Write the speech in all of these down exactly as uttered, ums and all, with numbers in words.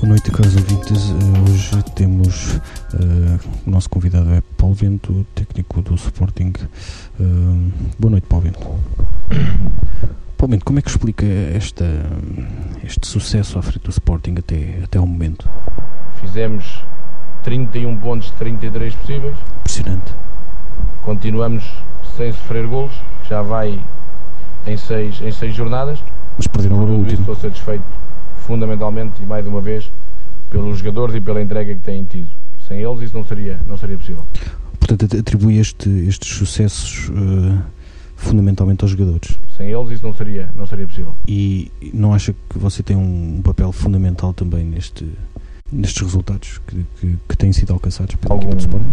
Boa noite, caros ouvintes. Hoje temos uh, o nosso convidado é Paulo Bento, técnico do Sporting. Uh, boa noite, Paulo Bento. Paulo Bento, como é que explica esta, este sucesso à frente do Sporting até, até ao momento? Fizemos trinta e um pontos de trinta e três possíveis. Impressionante. Continuamos sem sofrer golos, já vai em seis, em seis jornadas. Mas perderam o último. Estou satisfeito fundamentalmente e mais uma vez pelos jogadores e pela entrega que têm tido. Sem eles isso não seria, não seria possível. Portanto, atribui este, estes sucessos uh, fundamentalmente aos jogadores. Sem eles isso não seria, não seria possível. E não acha que você tem um, um papel fundamental também neste, nestes resultados que, que, que têm sido alcançados pela Algum... equipa do Sporting?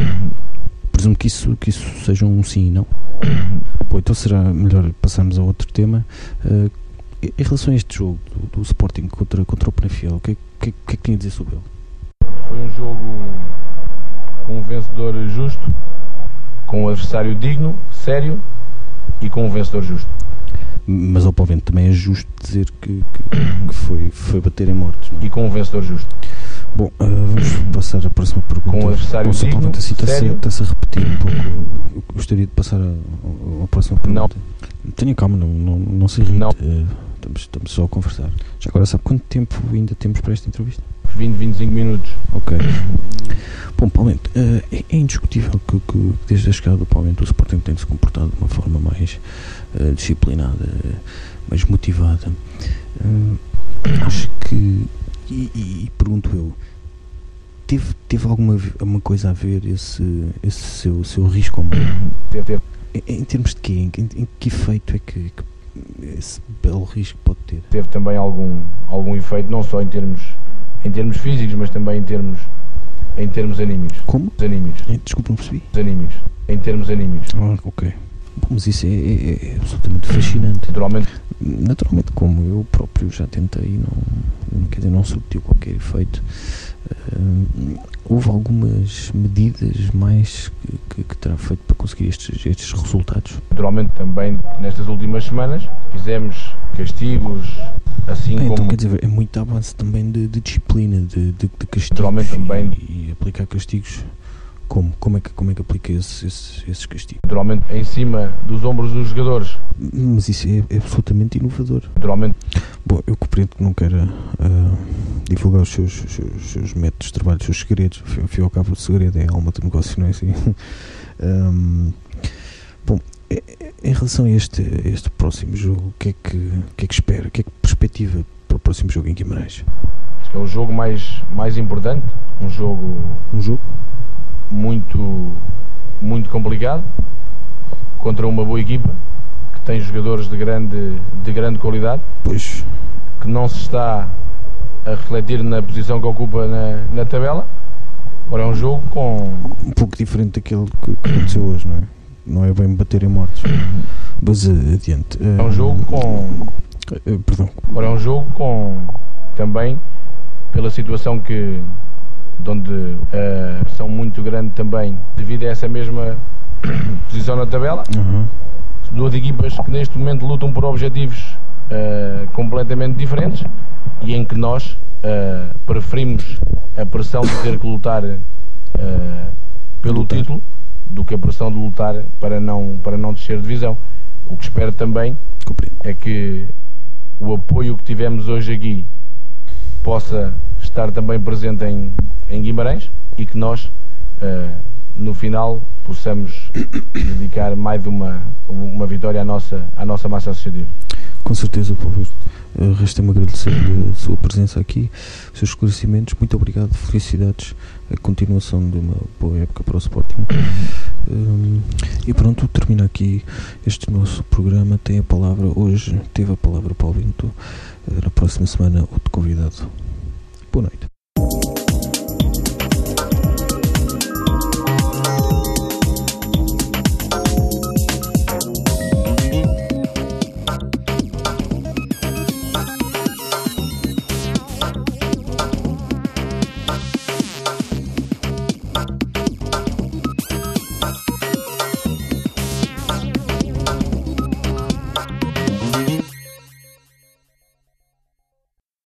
Presumo que isso, que isso seja um sim e não. Bom, então será melhor passarmos a outro tema. Uh, em relação a este jogo do, do Sporting contra, contra o Penafiel, o que, que, que é que tinha a dizer sobre ele? Foi um jogo com um vencedor justo, com um adversário digno, sério e com um vencedor justo. Mas ao Paulo Bento também é justo dizer que, que, que foi, foi bater em mortos, não? E com um vencedor justo. Bom, uh, vamos passar à próxima pergunta. Com um adversário Nossa, digno, Bento, assim, sério. Está-se a repetir um pouco. Eu gostaria de passar à, à próxima pergunta. Não. Tenha calma, não, não, não se irrite. Não. Uh, estamos, estamos só a conversar. Já agora, sabe quanto tempo ainda temos para esta entrevista? vinte, vinte e cinco minutos. Ok. Bom, Paulo Bento, uh, é, é indiscutível que, que desde a chegada do Paulo Bento o Sporting tem se comportado de uma forma mais uh, disciplinada, mais motivada. Uh, acho que, e, e, e pergunto eu, teve, teve alguma, alguma coisa a ver esse, esse seu, seu risco ao meio? Teve, teve. Em, em termos de quê? Em, em, em que efeito é que, que esse belo risco pode ter? Teve também algum, algum efeito, não só em termos, em termos físicos, mas também em termos, em termos anímicos. Como? Anímicos. Desculpa, não percebi. Anímicos. Em termos anímicos. Ah, ok. Bom, mas isso é, é, é absolutamente fascinante. Naturalmente. Naturalmente, como eu próprio já tentei, não, quer dizer, não surtiu qualquer efeito. Uh, houve algumas medidas mais que, que, que terá feito para conseguir estes, estes resultados? Naturalmente também nestas últimas semanas fizemos castigos, assim ah, como... Então quer dizer, é muito à base também de, de disciplina, de, de, de castigos. Naturalmente também. E, e aplicar castigos. Como? Como é que, como é que aplica esses, esses, esses castigos? Naturalmente em cima dos ombros dos jogadores. Mas isso é, é absolutamente inovador. Naturalmente. Bom, eu compreendo que não queira uh, divulgar os seus, os seus, os seus métodos de trabalho, os seus segredos. Ao fim e ao cabo, o segredo é a alma do negócio, não é assim? um, bom, em relação a este, a este próximo jogo, o que, é que, o que é que espera? O que é que perspectiva para o próximo jogo em Guimarães? Acho que é o jogo mais, mais importante. Um jogo... Um jogo? muito, muito complicado contra uma boa equipa que tem jogadores de grande, de grande qualidade, pois, que não se está a refletir na posição que ocupa na, na tabela. Agora é um jogo com... um pouco diferente daquele que, que aconteceu hoje, não é? Não é bem bater em mortos. Mas adiante. É um jogo com... Uh, perdão. Agora é um jogo com... também pela situação que... de onde a pressão muito grande também devido a essa mesma posição na tabela. Uhum. Duas equipas que neste momento lutam por objetivos uh, completamente diferentes e em que nós uh, preferimos a pressão de ter que lutar uh, pelo lutar. título do que a pressão de lutar para não, para não descer de divisão. O que espero também Compreendo. é que o apoio que tivemos hoje aqui possa estar também presente em, em Guimarães e que nós, uh, no final, possamos dedicar mais de uma, uma vitória à nossa, à nossa massa associativa. Com certeza, Paulo. Uh, Resta-me agradecer-lhe a sua presença aqui, os seus esclarecimentos. Muito obrigado, felicidades, a continuação de uma boa época para o Sporting. Um, e pronto, termina aqui este nosso programa. Tem a palavra, hoje teve a palavra Paulo Bento, uh, na próxima semana outro convidado. Boa noite.